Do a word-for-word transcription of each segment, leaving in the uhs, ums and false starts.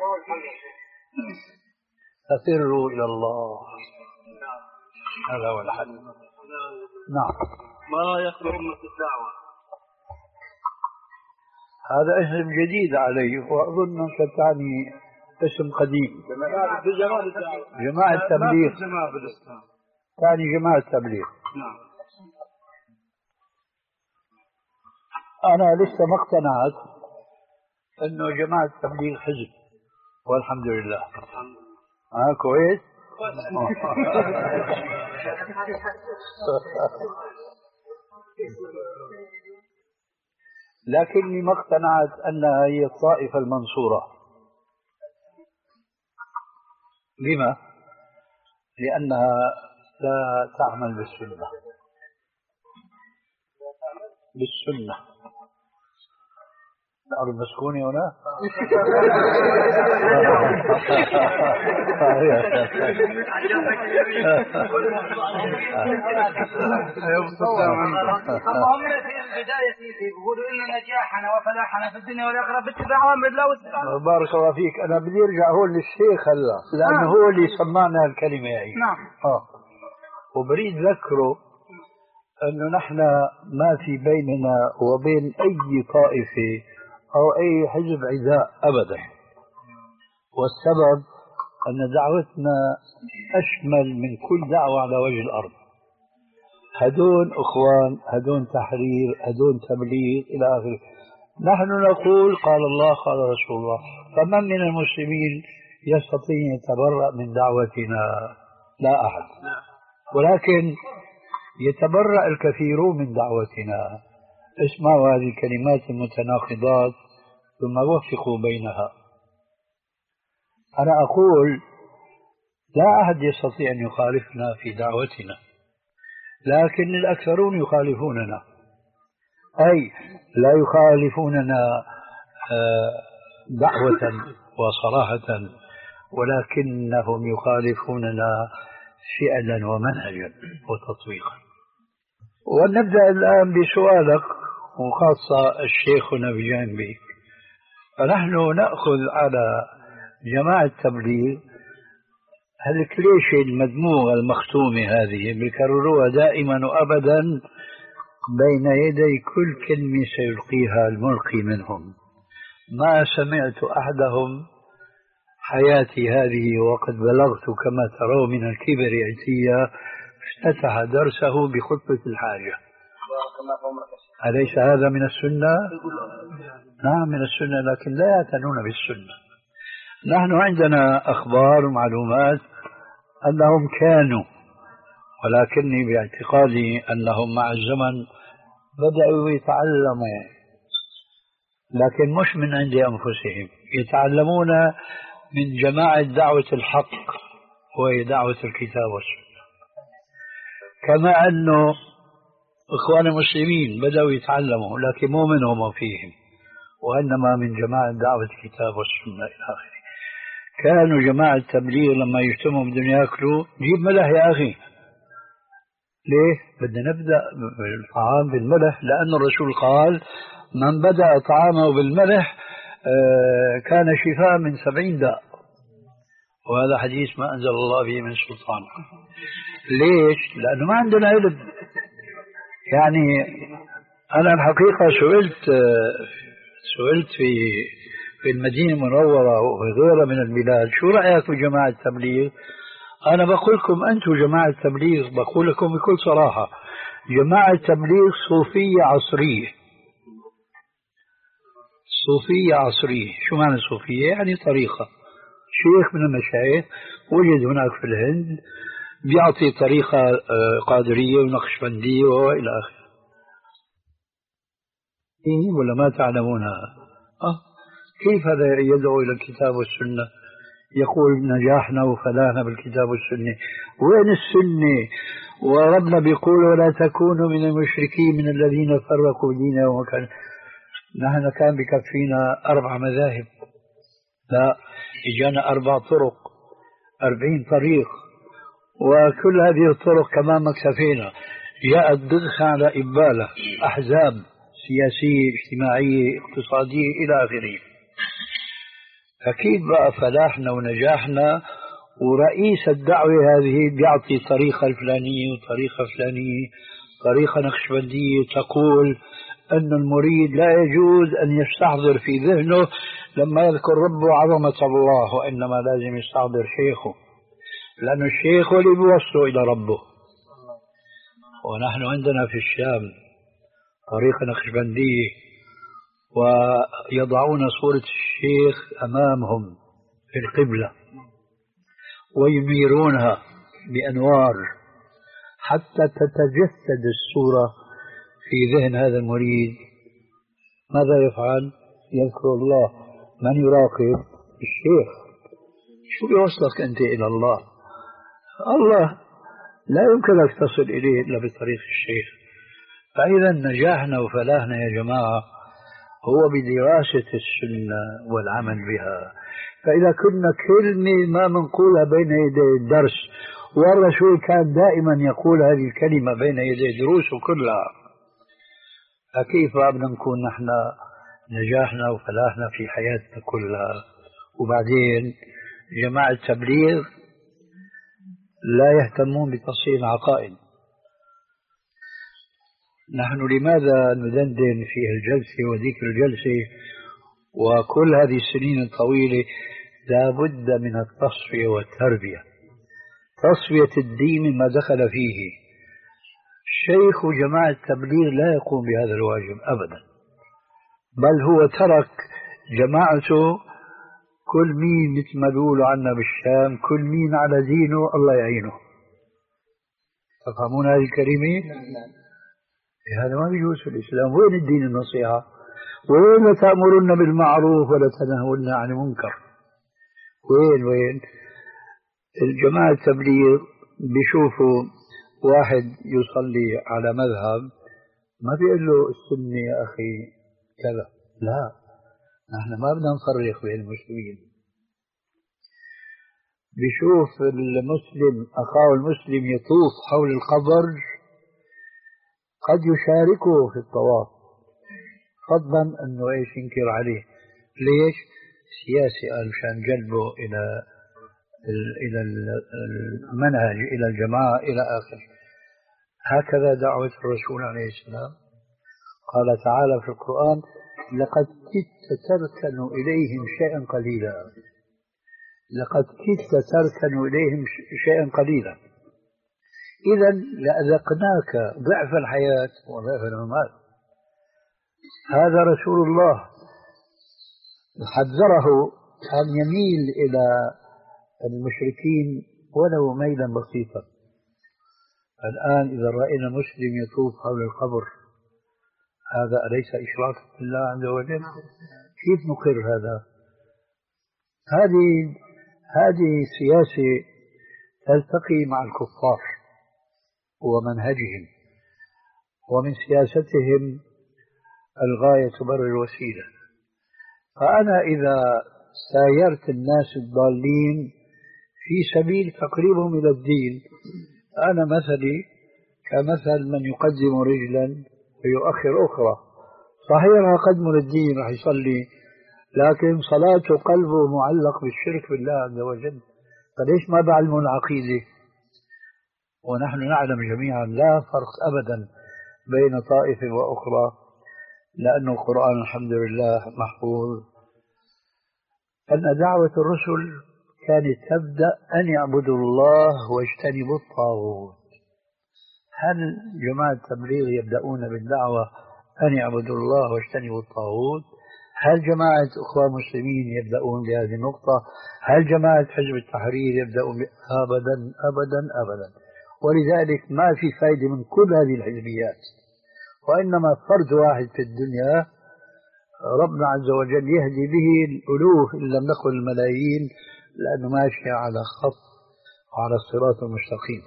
ففروا إلى الله، هذا هو الحل. نعم. ما يخبر أمة الدعوة؟ هذا اسم جديد علي، وأظن أنك تعني اسم قديم. جماعة التبليغ. تعني جماعة التبليغ. نعم. أنا لسه ما اقتنعت أنه جماعة التبليغ حزب، والحمد لله. ها كويس. لكني ما اقتنعت أنها هي الطائفة المنصورة. لما؟ لأنها لا تعمل بالسنة. بالسنة. الأرض مسكونة هنا؟ اللهم في البداية يقولوا إن نجاحنا وفلاحنا في الدنيا والآخرة باتباع أمر الله والسلام. بارك الله فيك. أنا بدي أرجع هون للشيخ هلا، لأنه هو اللي سمعنا الكلمة هي. نعم. آه. وبريد ذكره أنه نحن ما في بيننا وبين أي طائفة أو أي حزب عداء أبدا، والسبب أن دعوتنا أشمل من كل دعوة على وجه الأرض. هدون أخوان، هدون تحرير، هدون تبليغ إلى آخره. نحن نقول قال الله قال رسول الله، فمن من المسلمين يستطيع أن يتبرأ من دعوتنا؟ لا أحد. ولكن يتبرأ الكثيرون من دعوتنا. اسمعوا هذه الكلمات المتناقضات ثم وفقوا بينها. أنا أقول لا أحد يستطيع أن يخالفنا في دعوتنا، لكن الأكثرون يخالفوننا، أي لا يخالفوننا دعوة وصراحة، ولكنهم يخالفوننا فعلا ومنهجا وتطبيقا. ونبدأ الآن بسؤالك، وخاصة الشيخنا بجانبك. فنحن نأخذ على جماعة التبليغ هالكليشة المدموغة المختومة هذه بيكرروها دائما وأبدا بين يدي كل كلمة سيلقيها الملقي منهم. ما سمعت أحدهم حياتي هذه وقد بلغت كما ترون من الكبر عتيا افتتح درسه بخطبة الحاجة. أليس هذا من السنة؟ نعم من السنة، لكن لا يعتنون بالسنة. نحن عندنا أخبار ومعلومات أنهم كانوا، ولكني باعتقادي أنهم مع الزمن بدأوا يتعلموا، لكن مش من عند أنفسهم، يتعلمون من جماعة دعوة الحق وهي دعوة الكتاب والسنة. كما أنه إخوان المسلمين بدأوا يتعلموا، لكن مو منهم وفيهم، وإنما من جماعة دعوة الكتاب والسنة إلى آخره. كانوا جماعة التبليغ لما يجتمعوا بدهم يأكلوا جيب ملح يا أخي. ليه؟ بدنا نبدأ الطعام بالملح، لأن الرسول قال من بدأ طعامه بالملح كان شفاء من سبعين داء، وهذا حديث ما أنزل الله به من سلطان. ليش؟ لأنه ما عندنا علم. يعني أنا الحقيقة سئلت سئلت في في المدينة المنورة وفي غيرها من البلاد شو رأيك في جماعة التبليغ؟ أنا بقول لكم أنتم جماعة التبليغ، بقول لكم بكل صراحة جماعة التبليغ صوفية عصرية. صوفية عصرية. شو معنى صوفية؟ يعني طريقة. شيخ من المشايخ وجد هناك في الهند بيعطي طريقة قادرية ونقشبندية وإلى آخره. إيه ولا ما تعلمونها؟ أه كيف هذا يدعو إلى الكتاب والسنة؟ يقول نجاحنا وفلاحنا بالكتاب والسنة. وين السنة؟ وربنا بيقول ولا تكونوا من المشركين من الذين فرقوا دينهم وكان. نحن كان بكفينا أربع مذاهب، لا إجانا أربع طرق، أربعين طريق، وكل هذه الطرق كمان ما كفينا. جاءت ضغخة على إبالة أحزاب سياسية اجتماعية اقتصادية إلى آخره. أكيد بقى فلاحنا ونجاحنا، ورئيس الدعوة هذه بيعطي طريقة الفلانية وطريقة فلانية، طريقة نقشبندية تقول أن المريد لا يجوز أن يستحضر في ذهنه لما يذكر ربه عظمة الله، وإنما لازم يستحضر شيخه، لأن الشيخ هو اللي بيوصله إلى ربه. ونحن عندنا في الشام طريقة نقشبندية، ويضعون صورة الشيخ أمامهم في القبلة وينيرونها بأنوار حتى تتجسد الصورة في ذهن هذا المريد. ماذا يفعل؟ يذكر الله. من يراقب؟ الشيخ. شو بيوصلك أنت إلى الله؟ الله لا يمكنك تصل إليه إلا بطريق الشيخ. فإذا نجاحنا وفلاحنا يا جماعة هو بدراسة السنة والعمل بها. فإذا كنا كلمة ما منقولها بين يدي الدرس، والرسول كان دائما يقول هذه الكلمة بين يدي دروسه كلها، فكيف بدنا نكون نحن نجاحنا وفلاحنا في حياتنا كلها؟ وبعدين جماعة التبليغ لا يهتمون بتصحيح العقائد. نحن لماذا ندندن في الجلسة وذيك الجلسة وكل هذه السنين الطويلة؟ لا بد من التصفية والتربية، تصفية الدين مما دخل فيه. شيخ جماعة التبليغ لا يقوم بهذا الواجب أبدا، بل هو ترك جماعته كل مين مثل ما بيقولوا عنا بالشام، كل مين على دينه الله يعينه. تفهمون هذه الكلمة؟ هذا ما بيجوز في الإسلام. وين الدين النصيحة؟ وين تأمرون بالمعروف ولا تنهون عن المنكر؟ وين وين الجماعة التبليغ بيشوفوا واحد يصلي على مذهب ما بيقول له السنة يا أخي كذا، لا، نحن ما بدنا نفرق بين المسلمين. بيشوف المسلم أخاه المسلم يطوف حول القبر قد يشاركه في الطواف، فضلا أنه إيش ينكر عليه. ليش؟ سياسي، قال مشان جلبه إلى إلى المنهج، إلى الجماعة، إلى آخره. هكذا دعوة الرسول عليه السلام. قال تعالى في القرآن: لقد كدت تركن إليهم شيئا قليلا، لقد كدت تركن إليهم شيئا قليلا. إذا لأذقناك ضعف الحياة وضعف الممات. هذا رسول الله حذره أن يميل إلى المشركين ولو ميلا بسيطا. الآن إذا رأينا مسلم يطوف حول القبر، هذا أليس إشراك بالله عز وجل؟ كيف نقر هذا؟ هذه هذه سياسة تلتقي مع الكفار ومنهجهم، ومن سياستهم الغاية تبرر الوسيلة. فأنا إذا سايرت الناس الضالين في سبيل تقريبهم إلى الدين، أنا مثلي كمثل من يقدم رجلا ويؤخر أخرى. صحيح قدم للدين راح يصلي، لكن صلاته قلبه معلق بالشرك بالله عز وجل، فليش ما بعلموا العقيدة؟ ونحن نعلم جميعا لا فرق أبدا بين طائفة وأخرى، لأن القرآن الحمد لله محفوظ. أن دعوة الرسل كانت تبدأ أن يعبدوا الله واجتنبوا الطاغوت. هل جماعة التبليغ يبدأون بالدعوة أن يعبدوا الله واجتنبوا الطاغوت؟ هل جماعة أخوة مسلمين يبدأون بهذه النقطة؟ هل جماعة حزب التحرير يبدأون ب... أبدا أبدا أبدا. ولذلك ما في فائدة من كل هذه الحزبيات، وإنما فرد واحد في الدنيا ربنا عز وجل يهدي به الألوف إن لم نقل الملايين، لأنه ماشي على خط وعلى الصراط المستقيم.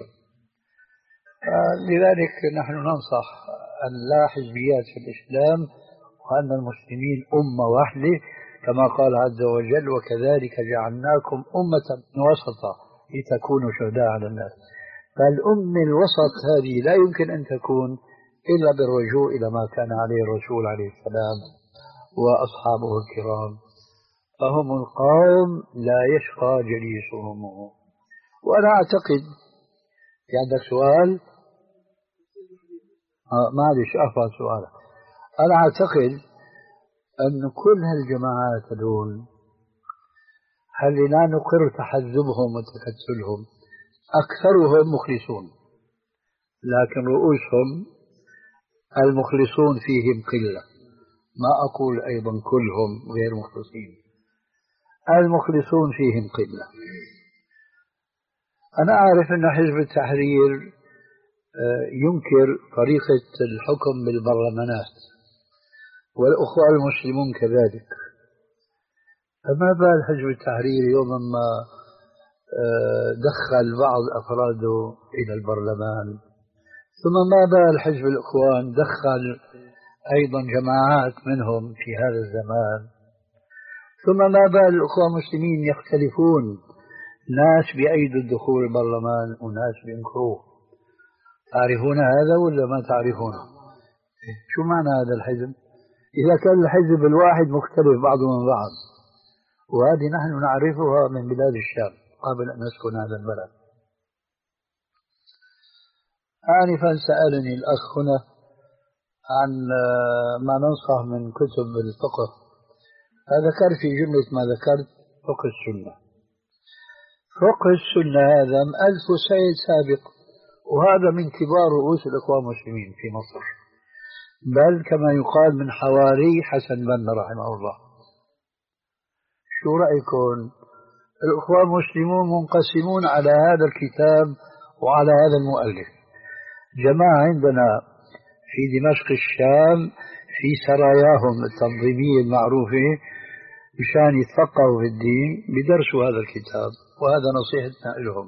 لذلك نحن ننصح أن لا حزبيات في الإسلام، وأن المسلمين أمة واحدة كما قال عز وجل: وكذلك جعلناكم أمة وسطا لتكونوا شهداء على الناس. فالأمة الوسط هذه لا يمكن أن تكون إلا بالرجوع إلى ما كان عليه الرسول عليه السلام وأصحابه الكرام. فهم القوم لا يشقى جليسهم. وأنا أعتقد في عندك سؤال؟ آه معلش أفضل سؤالك. أنا أعتقد أن كل هالجماعات هذول هل لا نقر تحزبهم وتكتلهم أكثرهم مخلصون، لكن رؤوسهم المخلصون فيهم قلة. ما أقول أيضا كلهم غير مخلصين، المخلصون فيهم قلة. أنا أعرف أن حزب التحرير ينكر طريقة الحكم بالبرلمانات، والأخوة المسلمون كذلك. فما بال حزب التحرير يوم ما دخل بعض أفراده إلى البرلمان، ثم ما بال حزب الإخوان دخل أيضا جماعات منهم في هذا الزمان، ثم ما بال الأخوة المسلمين يختلفون، ناس بأيدوا الدخول البرلمان وناس بينكروه. تعرفون هذا ولا ما تعرفونه؟ شو معنى هذا الحزب؟ إذا كان الحزب الواحد مختلف بعضه من بعض، وهذه نحن نعرفها من بلاد الشام قبل أن نسكن هذا البلد. آنفا سألني الأخ هنا عن ما ننصح من كتب الفقه، فذكر في جملة ما ذكرت فقه السنة. فقه السنة هذا ألف سيد سابق، وهذا من كبار رؤوس الإخوان المسلمين في مصر، بل كما يقال من حواري حسن بنا رحمه الله. شو رأيكم؟ الإخوان المسلمون منقسمون على هذا الكتاب وعلى هذا المؤلف. جماعة عندنا في دمشق الشام في سراياهم التنظيمية المعروفة مشان يتفقهوا في الدين بدرسوا هذا الكتاب، وهذا نصيحتنا لهم.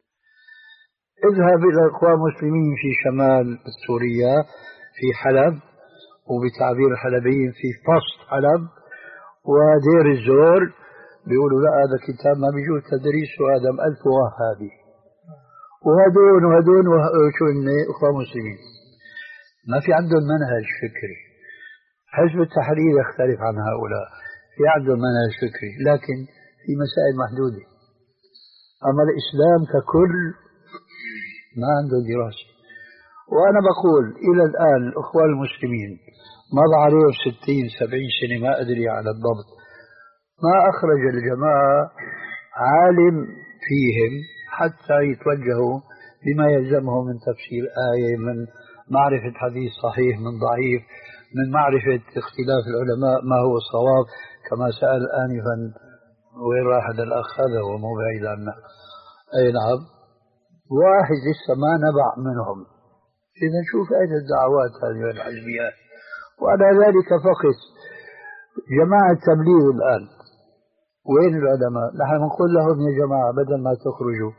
اذهب إلى الإخوان المسلمين في شمال سوريا في حلب، وبتعبير الحلبيين في فصل حلب ودير الزور، بيقولوا لا هذا كتاب ما بيجوز تدريسه، هذا مألف وهابي. وهدون وهدون شو إني إخوان مسلمين ما في عندهم منهج فكري. حزب التحرير يختلف عن هؤلاء، في عندهم منهج فكري لكن في مسائل محدودة. أما الإسلام ككل ما عنده دراسة. وأنا بقول إلى الآن الأخوان المسلمين مضى عليهم ستين سبعين سنة ما أدري على الضبط، ما أخرج الجماعة عالم فيهم حتى يتوجهوا بما يلزمهم من تفسير آية، من معرفة حديث صحيح من ضعيف، من معرفة اختلاف العلماء ما هو الصواب، كما سأل آنفا وين راح هذا الأخ، هذا هو مو بعيد عنا. أي نعم، واحد لسه ما نبع منهم. إذا شوف أين الدعوات هذه الحزبيات. وعلى ذلك فقط جماعة التبليغ الآن وين العلماء؟ نحن نقول لهم يا جماعة بدل ما تخرجوا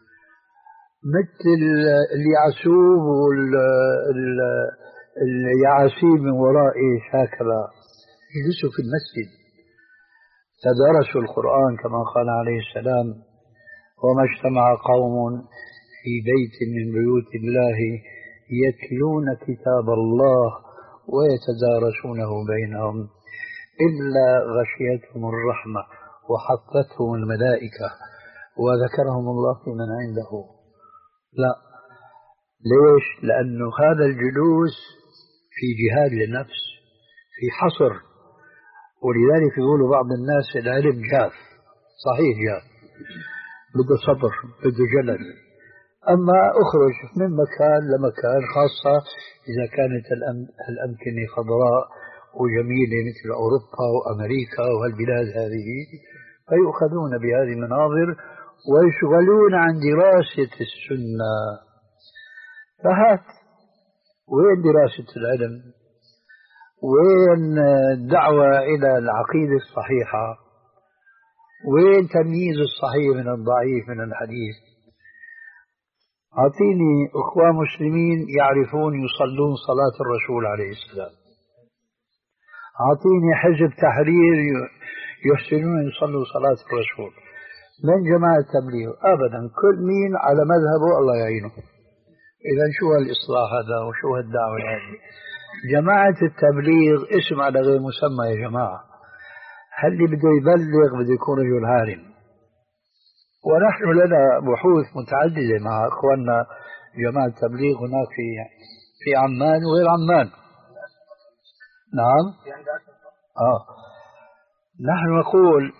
مثل اليعسوب واليعاسيب من وراء هكذا، يجلسوا في المسجد تدارسوا القرآن كما قال عليه السلام: وما اجتمع قوم في بيت من بيوت الله يتلون كتاب الله ويتدارسونه بينهم إلا غشيتهم الرحمة وحفتهم الملائكة وذكرهم الله في من عنده. لا، ليش؟ لأنه هذا الجلوس في جهاد للنفس، في حصر. ولذلك يقولوا بعض الناس العلم جاف، صحيح جاف، بده صبر، بده جلد. أما أخرج من مكان لمكان، خاصة إذا كانت الأمكنة خضراء وجميلة مثل أوروبا وأمريكا وهالبلاد هذه، فيؤخذون بهذه المناظر ويشغلون عن دراسة السنة. فهات وين دراسة العلم؟ وين الدعوة إلى العقيدة الصحيحة؟ وين تمييز الصحيح من الضعيف من الحديث؟ أعطيني أخوة مسلمين يعرفون يصلون صلاة الرسول عليه السلام، أعطيني حزب تحرير يحسنون يصلوا صلاة الرسول من جماعة التبليغ. أبدا، كل مين على مذهبه الله يعينه. إذا شو هالإصلاح هذا وشو هالدعوة هذه؟ جماعة التبليغ اسم على غير مسمى يا جماعة. هل اللي بده يبلغ بده يكون رجل عالم. ونحن لنا بحوث متعددة مع أخواننا جماعة التبليغ هناك في في عمان وغير عمان. نعم. آه. نحن نقول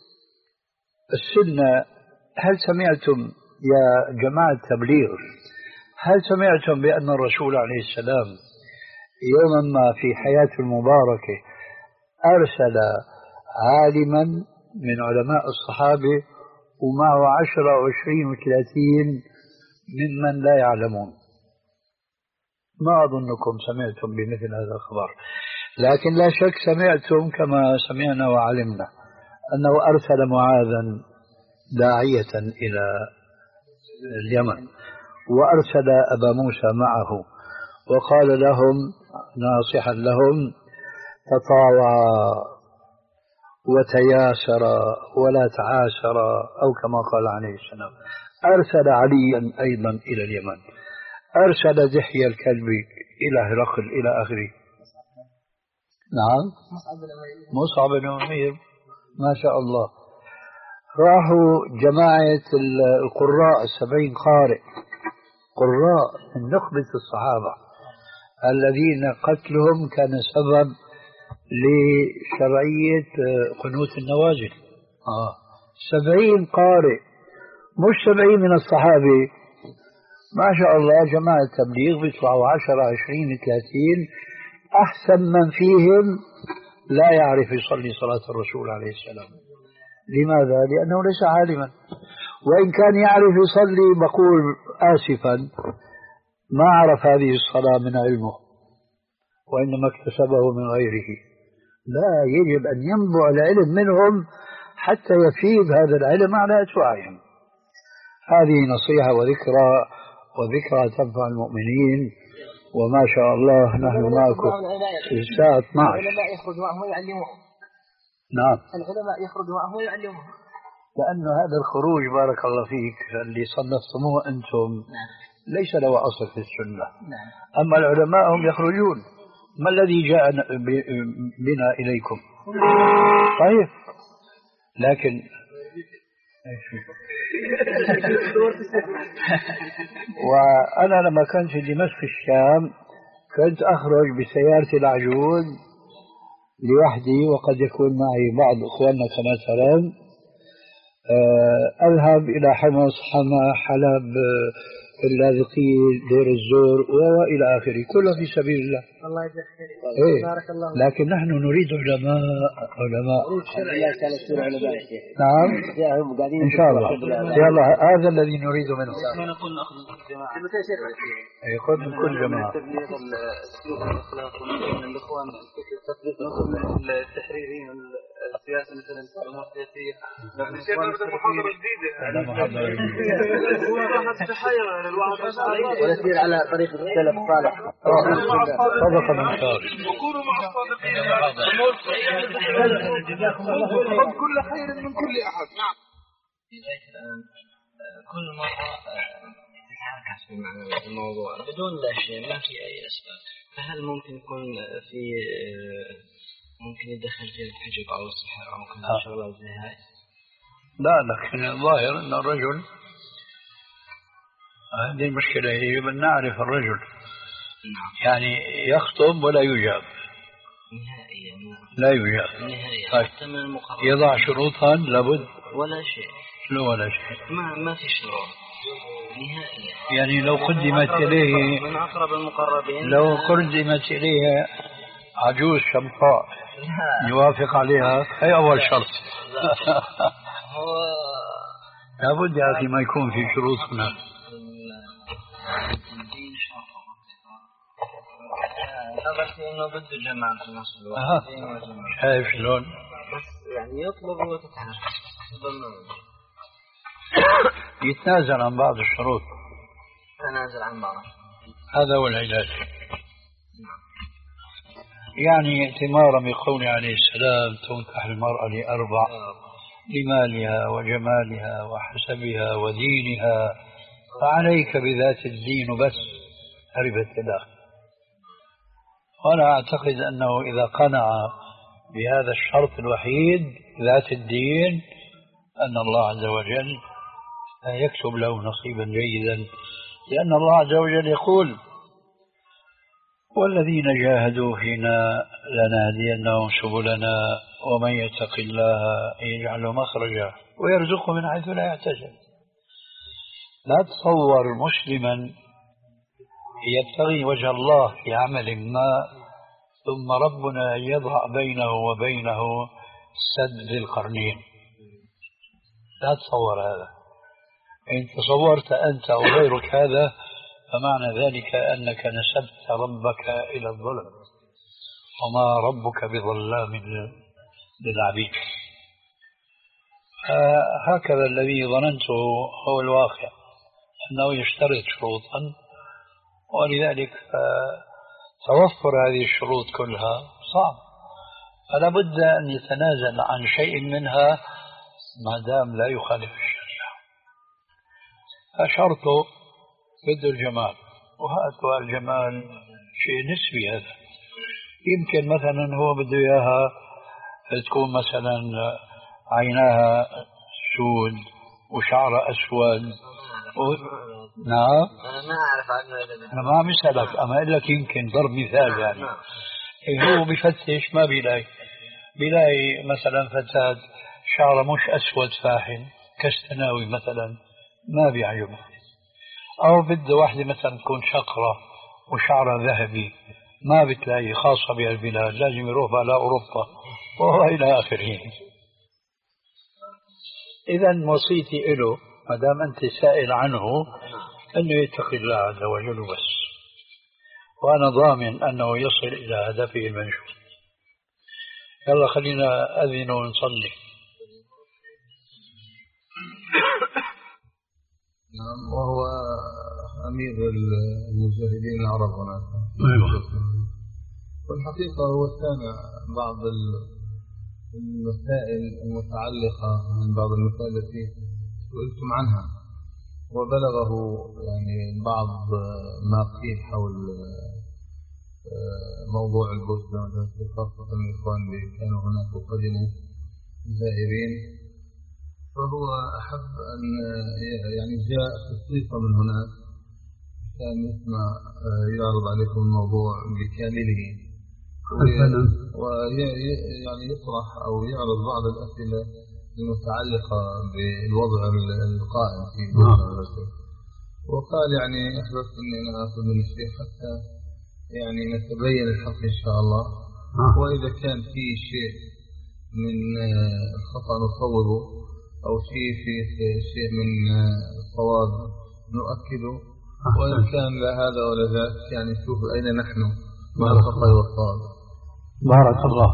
السنة. هل سمعتم يا جماعة التبليغ، هل سمعتم بأن الرسول عليه السلام يوما ما في حياته المباركة أرسل عالما من علماء الصحابة ومعه عشرة وعشرين وثلاثين ممن لا يعلمون؟ ما أظنكم سمعتم بمثل هذا الخبر، لكن لا شك سمعتم كما سمعنا وعلمنا أنه أرسل معاذا داعية إلى اليمن، وأرسل أبا موسى معه وقال لهم ناصحا لهم تطاوعا وتياسرا ولا تعاسرا، أو كما قال عليه السلام. أرسل عليا أيضا إلى اليمن، أرسل دحية الكلبي إلى هرقل إلى آخره. نعم. مصعب بن عمير ما شاء الله. راحوا جماعة القراء السبعين قارئ، قراء من نخبة الصحابة الذين قتلهم كان سبب لشرعية قنوت النوازل. آه. سبعين قارئ، مش سبعين من الصحابة. ما شاء الله جماعة التبليغ بيطلعوا عشرة عشرين ثلاثين، أحسن من فيهم لا يعرف يصلي صلاة الرسول عليه السلام. لماذا؟ لأنه ليس عالما، وإن كان يعرف يصلي بقول آسفا ما عرف هذه الصلاة من علمه، وإنما اكتسبه من غيره. لا، يجب أن ينبع العلم منهم حتى يفيد هذا العلم على أتباعهم. هذه نصيحة وذكرى، وذكرى تنفع المؤمنين. وما شاء الله نحن معكم في الساعة اثنعش. العلماء يخرج معهم ويعلمهم. نعم. العلماء يخرج معهم ويعلمهم. لأن هذا الخروج بارك الله فيك اللي صنفتموه أنتم ليس له أصل في السنة. أما العلماء هم يخرجون. ما الذي جاء بنا إليكم؟ طيب، لكن وأنا لما كنت في دمشق في الشام كنت أخرج بسيارتي العجوز لوحدي، وقد يكون معي بعض إخواننا كما ترون. أذهب إلى حمص، حما، حلب، اللاذقية، دير الزور وإلى آخره، كله في سبيل الله. الله يجزاك خير. إيه. بارك الله. لكن نحن نريد علماء علماء. نعم. إن شاء الله. يلا هذا الذي نريد منه. نقول نأخذ الجماعة. يأخذ من كل جماعة. تبليغ السلوك والأخلاق من الإخوان، تطبيق من التحريرين السياسة مثلا الأمور السياسية. محاضرة جديدة. هذا محاضرة جديدة. ونسير على طريق السلف الصالح. صدق من شاء. وكونوا مع الصادقين. كل خير من كل أحد. نعم. كل مرة تتعرف في الموضوع بدون لا شيء، ما في أي أسباب، فهل ممكن يكون في ممكن يدخل فيه الحجب أو السحر أو كذا شغلات زي هاي؟ لا، لكن الظاهر أن الرجل، هذه المشكلة، يجب أن نعرف الرجل. نعم. يعني يخطب ولا يجاب نهائيا. لا يجاب نهائيا. طيب. حتى من المقربين يضع شروطا لابد ولا شيء. لا ولا شيء. ما ما في شروط نهائيا. يعني لو قدمت إليه من أقرب المقربين، لو قدمت إليه عجوز شمطاء يوافق عليها، هي أول شرط. هو لابد يا أخي ما يكون في شروط هناك. بس إنه بده جماعة في نفس الوقت. أها. شايف شلون؟ بس يعني يطلب وتتحرك. يتنازل عن بعض الشروط. تنازل عن بعض. هذا هو العلاج. يعني ائتمارا بقول عليه السلام تنكح المرأة لأربع: لمالها وجمالها وحسبها ودينها، فعليك بذات الدين بس تربت يداك. وأنا أعتقد أنه إذا قنع بهذا الشرط الوحيد ذات الدين أن الله عز وجل يكتب له نصيبا جيدا، لأن الله عز وجل يقول والذين جاهدوا فينا لنهدينهم سبلنا ومن يتق الله يجعل مخرجا ويرزقه من حيث لا يحتسب. لا تصور مسلما يبتغي وجه الله في عمل ما ثم ربنا يضع بينه وبينه سد القرنين، لا تصور هذا. إن تصورت أنت أو غيرك هذا فمعنى ذلك أنك نسبت ربك إلى الظلم، وما ربك بظلام للعبيد. هكذا الذي ظننته هو الواقع، أنه يشترط شروطا، ولذلك توفر هذه الشروط كلها صعب، فلا بد أن يتنازل عن شيء منها ما دام لا يخالف الشريعة. فشرطه بده الجمال، وهذا الجمال شيء نسبي. هذا يمكن مثلا هو بده إياها تكون مثلا عيناها سود وشعرها أسود و... نعم أنا ما أعرف عنه. أنا ما عم أسألك، أما أقول لك يمكن ضرب مثال يعني. هو بفتش ما بيلاقي بيلاقي مثلا فتاة شعرها مش أسود فاحم كاستناوي مثلا ما بيعجبه، أو بده واحدة مثلا تكون شقرة وشعرها ذهبي ما بتلاقي، خاصة بهالبلاد لازم يروح على أوروبا وهو إلى آخره. إذا وصيتي له ما دام أنت سائل عنه أنه يتقي الله عز وجل بس، وأنا ضامن أنه يصل إلى هدفه المنشود. يلا خلينا أذن ونصلي. نعم، وهو أمير المجاهدين العرب هناك. أيوة. والحقيقة هو سامع بعض المسائل المتعلقة من بعض المسائل التي سئلتم عنها، وبلغه يعني بعض ما قيل حول موضوع البوسنة خاصة الإخوان اللي كانوا هناك وقدموا زائرين، فهو أحب أن يعني جاء خصيصا من هناك كان يسمع يعرض عليكم الموضوع بكامله ويعني يطرح أو يعرض بعض الأسئلة المتعلقة بالوضع القائم في بوسنة. وقال يعني أحببت أني أنا أخذ من الشيخ حتى يعني نتبين الحق إن شاء الله، وإذا كان في شيء من الخطأ نصوبه أو شيء في شيء من الصواب نؤكده، وإن كان لا هذا ولا ذاك يعني شوف أين نحن مع الخطأ والصواب. بارك الله.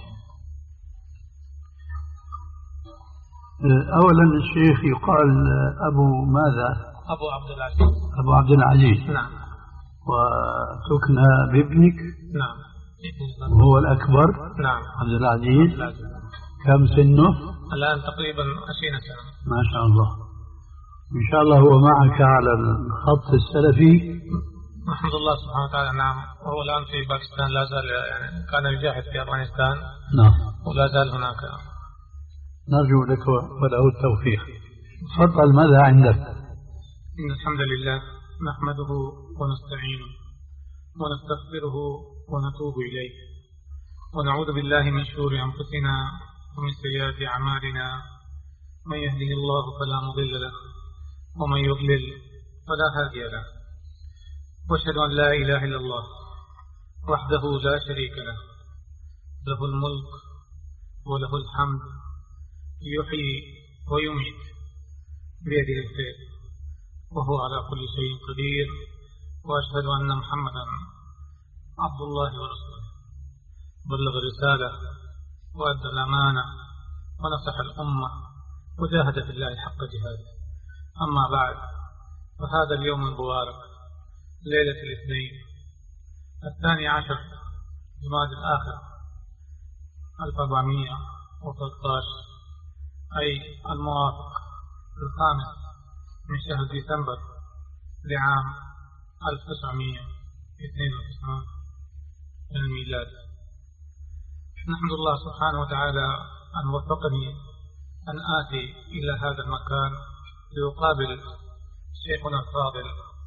أولا الشيخ يقال أبو ماذا؟ أبو عبد العزيز. أبو عبد العزيز. نعم. وتكنى بابنك. نعم. وهو الأكبر. نعم. عبد العزيز. كم سنه؟ الآن تقريبا عشرين سنة. ما شاء الله. إن شاء الله هو معك على الخط السلفي. الحمد لله سبحانه وتعالى. نعم. وهو الآن في باكستان لا زال يعني كان يجاهد في أفغانستان. نعم. ولا زال هناك. نرجو لك وله التوفيق. تفضل ماذا عندك؟ إن الحمد لله نحمده ونستعينه ونستغفره ونتوب إليه ونعوذ بالله من شرور أنفسنا ومن سيئات أعمالنا، من يهده الله فلا مضل له ومن يضلل فلا هادي له، وأشهد أن لا إله إلا الله وحده لا شريك له، له الملك وله الحمد، يحيي ويميت بيده الخير وهو على كل شيء قدير، وأشهد أن محمدا عبد الله ورسوله بلغ الرسالة وأدى الأمانة ونصح الأمة وجاهد في الله حق جهاده. أما بعد، فهذا اليوم المبارك ليلة الاثنين الثاني عشر جمادى الآخر ألف وأربعمائة وثلاثة عشر، أي الموافق الخامس من شهر ديسمبر لعام ألف وتسعمائة واثنين وتسعين الميلاد. نحمد الله سبحانه وتعالى أن وفقني أن آتي إلى هذا المكان ليقابل شيخنا الفاضل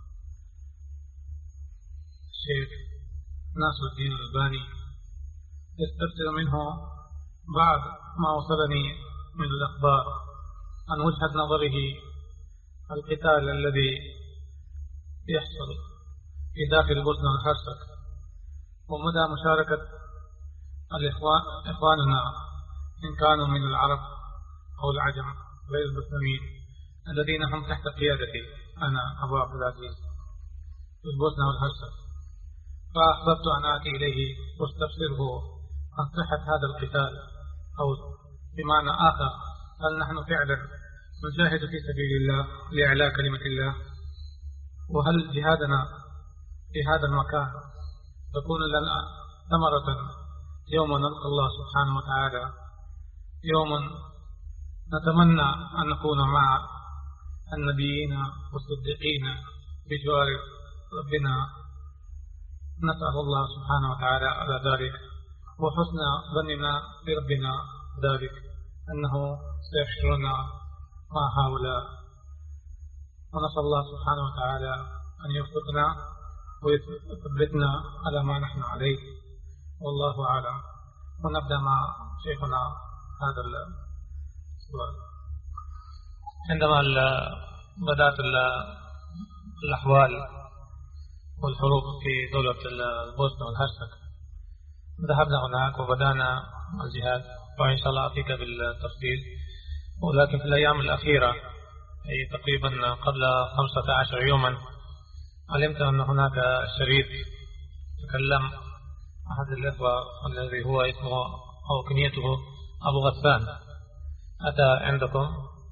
الشيخ ناصر الدين الألباني، يستفسر منه بعض ما وصلني من الأخبار عن وجهة نظره القتال الذي يحصل في داخل البوسنة والهرسك، ومدى مشاركة الإخوان إخواننا إن كانوا من العرب أو العجم غير المسلمين الذين هم تحت قيادتي أنا أبو عبد العزيز في البوسنة والهرسك. فأحببت أن آتي إليه واستفسره عن صحة هذا القتال، أو بمعنى آخر هل نحن فعلا نجاهد في سبيل الله لإعلاء كلمة الله، وهل جهادنا في هذا المكان تكون لنا ثمرة يوم نلقى الله سبحانه وتعالى، يوم نتمنى أن نكون مع النبيين والصديقين بجوار ربنا. نسأل الله سبحانه وتعالى على ذلك، وحسن ظننا بربنا ذلك أنه سيحشرنا مع هؤلاء، ونسأل الله سبحانه وتعالى أن يوفقنا ويثبتنا على ما نحن عليه، والله أعلم. ونبدأ مع شيخنا هذا السؤال. عندما بدأت الأحوال والحروب في دولة البوسنة والهرسك ذهبنا هناك وبدأنا الجهاد، وإن شاء الله أتيك بالتفصيل. ولكن في الأيام الأخيرة أي تقريبا قبل خمسة عشر يوما علمت أن هناك شريط تكلم أحد الإخوة الذي هو اسمه أو كنيته أبو غسان، أتى عندكم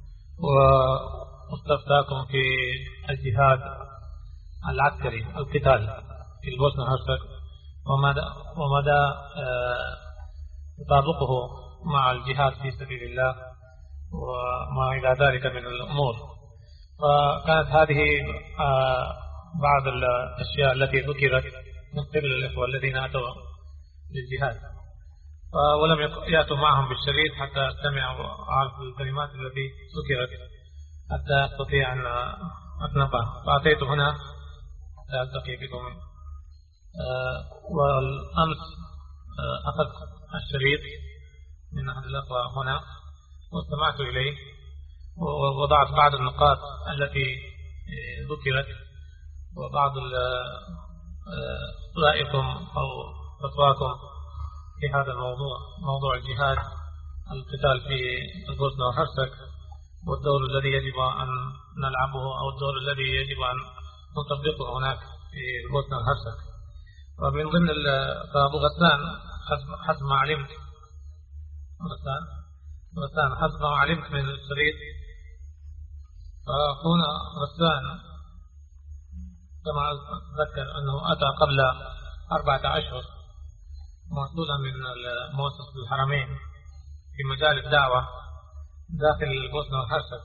واستفتاكم في الجهاد العسكري القتال في البوسنة والهرسك، ومدى, ومدى تطابقه مع الجهاد في سبيل الله وما إلى ذلك من الأمور. فكانت هذه بعض الأشياء التي ذكرت من قبل الإخوة الذين أتوا للجهاد، ولم يأتوا معهم بالشريط حتى أستمع وأعرف الكلمات التي ذكرت حتى أستطيع أن أتنبه. فأتيت هنا حتى ألتقي بكم. والأمس أخذت الشريط من أحد الأخوة هنا واستمعت إليه ووضعت بعض النقاط التي ذكرت وبعض رأيكم أو فتواكم في هذا الموضوع، موضوع الجهاد القتال في البوسنة والهرسك، والدور الذي يجب أن نلعبه أو الدور الذي يجب أن نطبقه هناك في البوسنة والهرسك. ومن ضمن أبو غسان حسب ما علمت غسان غسان حسب ما علمت من الشريط، فهنا غسان كما أتذكر أنه أتى قبل أربعة أشهر موصولا من مؤسسة الحرمين في مجال الدعوة داخل البوسنة والهرسك.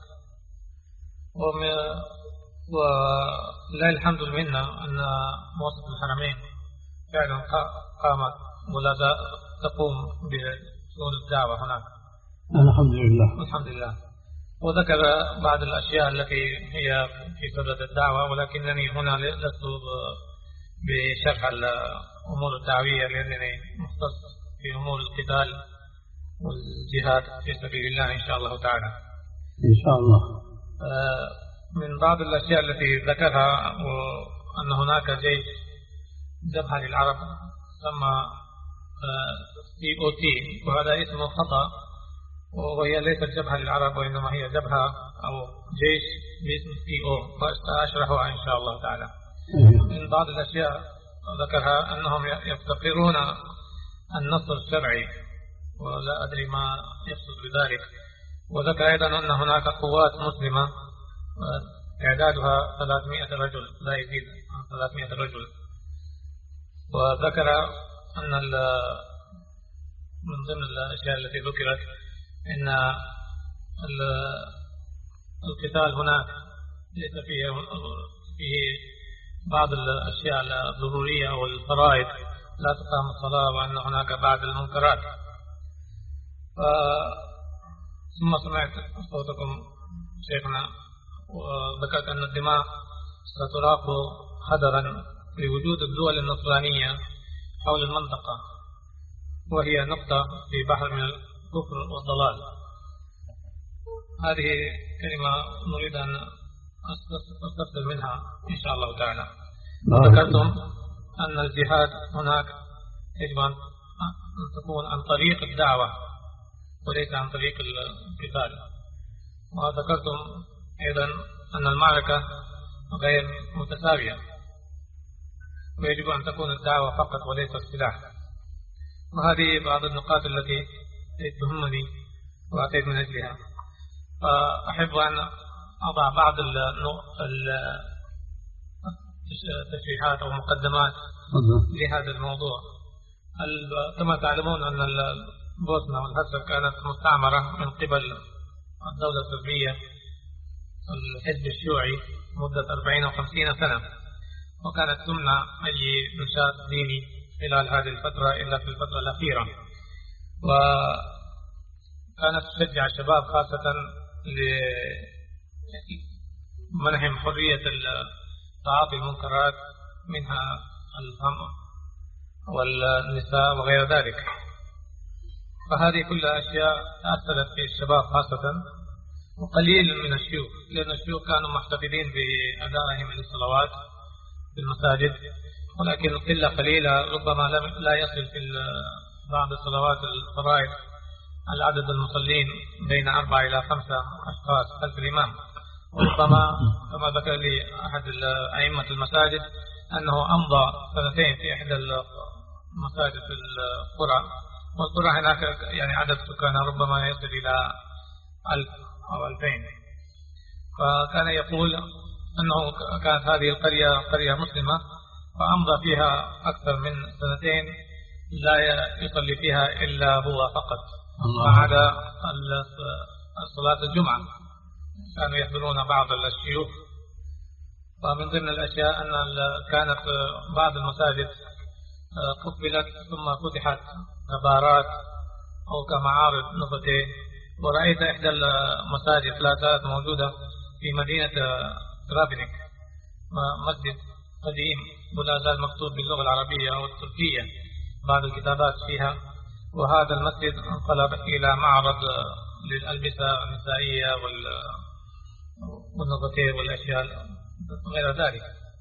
ولله الحمد لله أن مؤسسة الحرمين فعلا قامت ولا تقوم بشؤون الدعوة هناك الحمد لله الحمد لله. وذكر بعض الأشياء التي هي في صدد الدعوة، ولكنني هنا لست بشرح الأمور الدعوية لأنني مختص في أمور القتال والجهاد في سبيل الله إن شاء الله تعالى. إن شاء الله. من بعض الأشياء التي ذكرها أن هناك جيش جبهة للعرب سمى سي أو تي، وهذا اسمه خطأ، وهي ليست جبهة للعرب وإنما هي جبهة أو جيش باسم سي أو، فسأشرحها إن شاء الله تعالى. من بعض الأشياء ذكرها أنهم يفتقرون النصر الشرعي، ولا أدري ما يقصد بذلك. وذكر أيضا أن هناك قوات مسلمة إعدادها ثلاثمائة رجل لا يزيد عن ثلاثمائة رجل. وذكر أن من ضمن الأشياء التي ذكرت أن القتال هناك ليس فيه فيه بعض الأشياء الضرورية أو الفرائض، لا تقام الصلاة، وأن هناك بعض المنكرات ثم سمعت صوتكم شيخنا وذكرت أن الدماء ستراق خدرا لوجود الدول النصرانية حول المنطقة، وهي نقطة في بحر من الكفر والضلال. هذه كلمة نريد أن أستفسر منها إن شاء الله تعالى. ذكرتم أن الجهاد هناك يجب أن تكون عن طريق الدعوة وليس عن طريق القتال، وذكرتم أيضا أن المعركة غير متساوية ويجب أن تكون الدعوة فقط وليس السلاح. وهذه بعض النقاط التي تهمني وأتيت من أجلها، فأحب أن أضع بعض التشريحات أو مقدمات لهذا الموضوع. كما تعلمون أن البوسنة والهرسك كانت مستعمرة من قبل الدولة الصربية الحزب الشيوعي مدة أربعين أو خمسين سنة، وكانت تمنع أي نشاط ديني خلال هذه الفترة إلا في الفترة الأخيرة، وكانت تشجع الشباب خاصة لمنحهم حرية تعاطي المنكرات منها الخمر والنساء وغير ذلك. فهذه كلها أشياء أثرت في الشباب خاصة، وقليل من الشيوخ، لأن الشيوخ كانوا محتفظين بأدائهم للصلوات في المساجد، ولكن قلة قليلة ربما لا يصل في بعض الصلوات الفرائض العدد المصلين بين أربعة إلى خمسة أشخاص خلف الإمام. وربما كما ذكر لي أحد أئمة المساجد أنه أمضى سنتين في إحدى المساجد في القرى، والقرى هناك يعني عدد سكانها ربما يصل إلى ألف أو ألفين. فكان يقول أنه كانت هذه القرية قرية مسلمة، فأمضى فيها أكثر من سنتين لا يصلي فيها إلا هو فقط ما عدا صلاة الجمعة. كانوا يحضرون بعض الشيوخ. ومن ضمن الأشياء أن كانت بعض المساجد قبلت ثم فتحت كبارات أو كمعارض نفطي، ورأيت إحدى المساجد لا زالت موجودة في مدينة ترابنك، مسجد قديم ولا زال مكتوب باللغة العربية أو التركية بعض الكتابات فيها. وهذا المسجد انقلب إلى معرض للألبسة النسائية والنباتية والأشياء غير ذلك.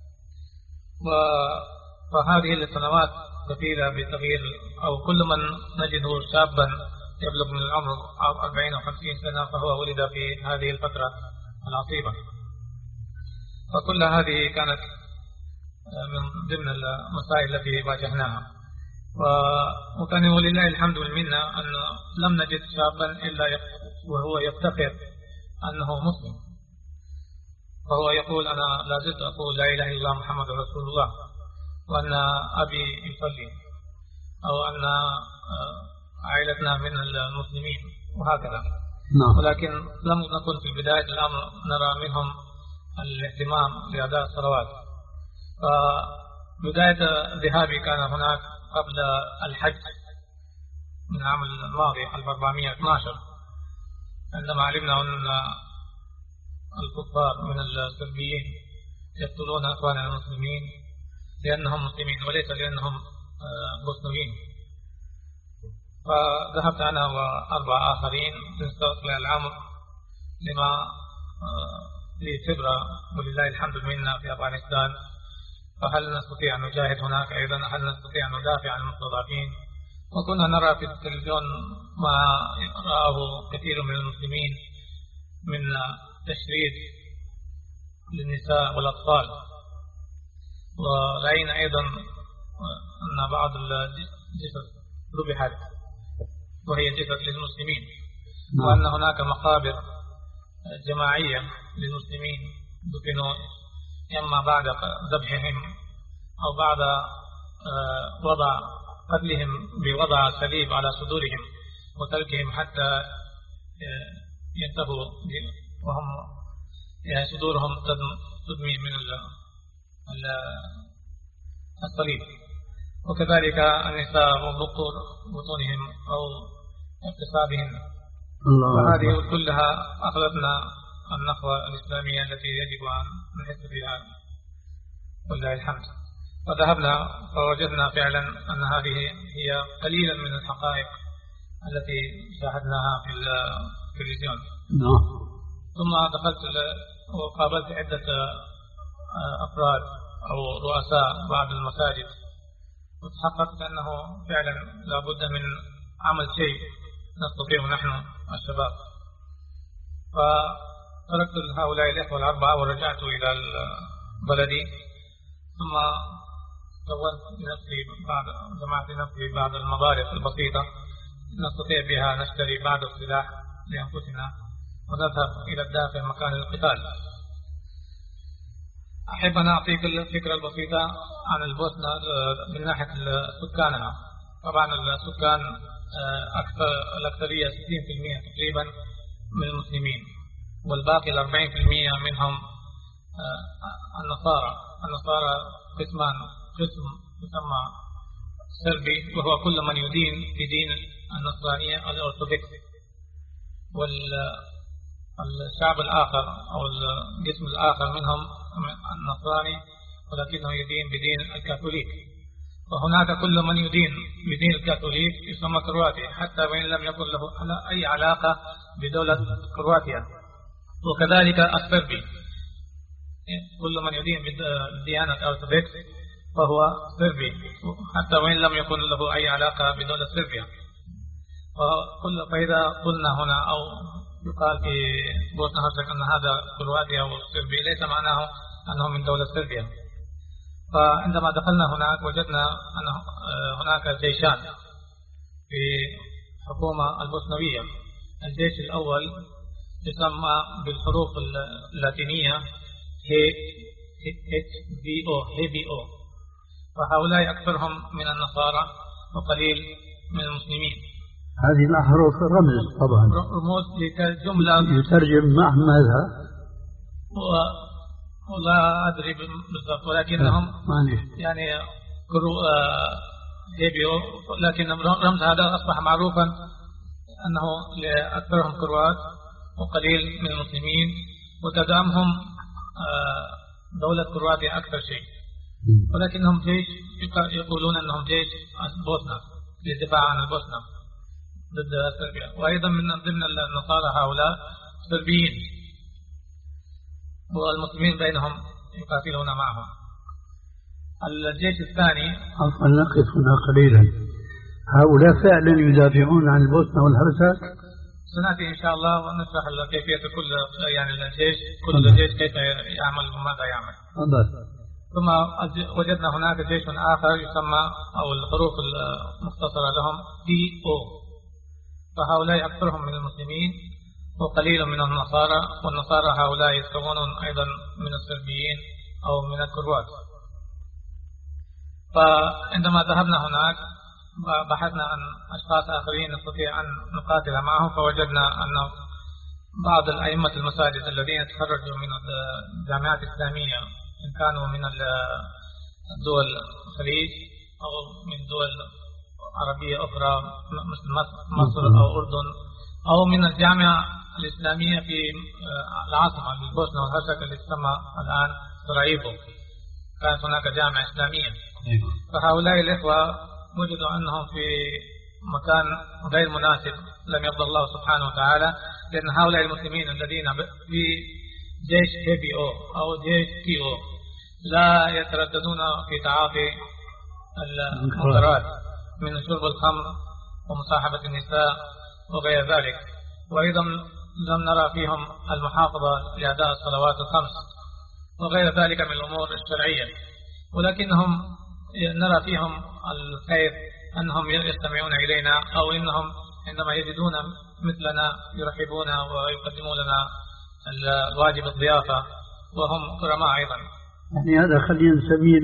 فهذه السنوات كثيرة بتغيير، أو كل من نجده شابا يبلغ من العمر أربعين أو خمسين سنة فهو ولد في هذه الفترة العصيبة. فكل هذه كانت من ضمن المسائل التي واجهناها، وكان ولله الحمد والمنة أن لم نجد شابا إلا وهو يفتخر أنه مسلم، فهو يقول أنا لا زلت أقول لا إله إلا الله محمد رسول الله، وأن أبي يصلي، أو أن عائلتنا من المسلمين وهكذا. ولكن لم نكن في بداية الأمر نرى منهم الاهتمام بأداء الصلوات. فبداية ذهابي كان هناك قبل الحج من العام الماضي ألف وأربعمائة واثني عشر، عندما علمنا أن الكفار من الصربيين يقتلون أخواننا المسلمين لأنهم مسلمين وليس لأنهم مسلمين. فذهبت أنا وأربع آخرين نستطلع الأمر لما في خبرة ولله الحمد منا في أفغانستان، فهل نستطيع أن نجاهد هناك أيضا؟ هل نستطيع أن ندافع عن المستضعفين؟ وكنا نرى في التلفزيون ما رآه كثير من المسلمين من تشريد للنساء والأطفال، ورأينا أيضا أن بعض الجثث ذبحت وهي جثث للمسلمين، وأن هناك مقابر جماعية للمسلمين دفنوا إما بعد ذبحهم أو بعد وضع قتلهم بوضع صليب على صدورهم وتركهم حتى ينتهوا وهم يعني صدورهم تدمي من الصليب. وكذلك النساء وبطور بطونهم أو اقتصادهن. وهذه كلها أخذتنا النخوة الإسلامية التي يجب أن نحس بها ولله الحمد. وذهبنا فوجدنا فعلا أن هذه هي قليلا من الحقائق التي شاهدناها في التلفزيون. ثم دخلت وقابلت عدة أفراد أو رؤساء بعض المساجد، وتحققت أنه فعلا لا بد من عمل شيء نستطيع نحن الشباب. فتركت هؤلاء الإخوة الأربعة ورجعت إلى بلدي، ثم كونت لنفسي بعض جمعت لنفسي بعض المبالغ البسيطة نستطيع بها نشتري بعض السلاح لأنفسنا ونذهب إلى الداخل مكان القتال. أحب أن أعطيك الفكرة البسيطة عن البوسنة من ناحية سكانها. طبعا السكان أكثر الأكثرية ستين بالمئة تقريبا من المسلمين، والباقي الأربعين بالمئة منهم النصارى. النصارى قسمان، قسم يسمى سربي وهو كل من يدين بدين النصرانية الأرثوذكس، والشعب الآخر أو القسم الآخر منهم النصراني ولكنه يدين بدين الكاثوليك. وهناك كل من يدين بدين الكاثوليك يسمى كرواتي، حتى وإن لم يكن له أي علاقة بدولة كرواتيا. وكذلك السربي، كل من يدين بالديانة الأرثوذكس فهو سربي، حتى وإن لم يكن له أي علاقة بدولة صربيا. فإذا قلنا هنا أو يقال في بوسنة هرسك أن هذا كرواتيا أو سربي ليس معناه أنه من دولة صربيا. فعندما دخلنا هناك وجدنا أن هناك جيشان في الحكومة البوسنوية. الجيش الأول يسمى بالحروف اللاتينية إتش بي أو هي بي أو، وهؤلاء أكثرهم من النصارى وقليل من المسلمين. هذه الأحرف رمز طبعا، رموز لجملة يترجم مع ماذا؟ ولا أدري بالضبط، ولكنهم يعني هيبيو، لكن رمز هذا أصبح معروفا أنه لأكثرهم كروات وقليل من المسلمين، وتدعمهم دولة كرواتيا أكثر شيء، ولكنهم جيش يقولون أنهم جيش بوسنة للدفاع عن البوسنة ضد صربيا. وأيضا من ضمن النصارى هؤلاء صربيين، والمسلمين بينهم يقاتلون معهم. الجيش الثاني عفوا نقف هنا قليلا. هؤلاء فعلا يدافعون عن البوسنة والهرسك؟ سنأتي إن شاء الله ونشرح كيفية كل يعني الجيش كل جيش كيف يعمل وماذا يعمل. ثم وجدنا هناك جيش آخر يسمى أو الحروف المختصرة لهم دي أو، فهؤلاء أكثرهم من المسلمين وقليل من النصارى، والنصارى هؤلاء يتكونون أيضا من الصربيين أو من الكروات. فعندما ذهبنا هناك بحثنا عن أشخاص آخرين نستطيع أن نقاتل معهم، فوجدنا أن بعض الأئمة المساجد الذين تخرجوا من الجامعات الإسلامية إن كانوا من الدول الخليج أو من دول عربية أخرى مثل مصر أو أردن أو من الجامعة الإسلامية في العاصمة البوسنة والهرسك التي تسمى الآن سراييفو، كانت هناك جامعة إسلامية. فهؤلاء الإخوة وجدوا أنهم في مكان غير مناسب لم يرضى الله سبحانه وتعالى، لأن هؤلاء المسلمين الذين في جيش هي بي أو أو جيش تي أو لا يترددون في تعاطي المنكرات من شرب الخمر ومصاحبة النساء وغير ذلك، وأيضا لم نرى فيهم المحافظة لأداء الصلوات الخمس وغير ذلك من الأمور الشرعية، ولكنهم نرى فيهم الخير أنهم يستمعون إلينا أو إنهم عندما يجدون مثلنا يرحبون ويقدمون لنا الواجب الضيافة، وهم كرماء أيضا. يعني هذا خلينا نسميه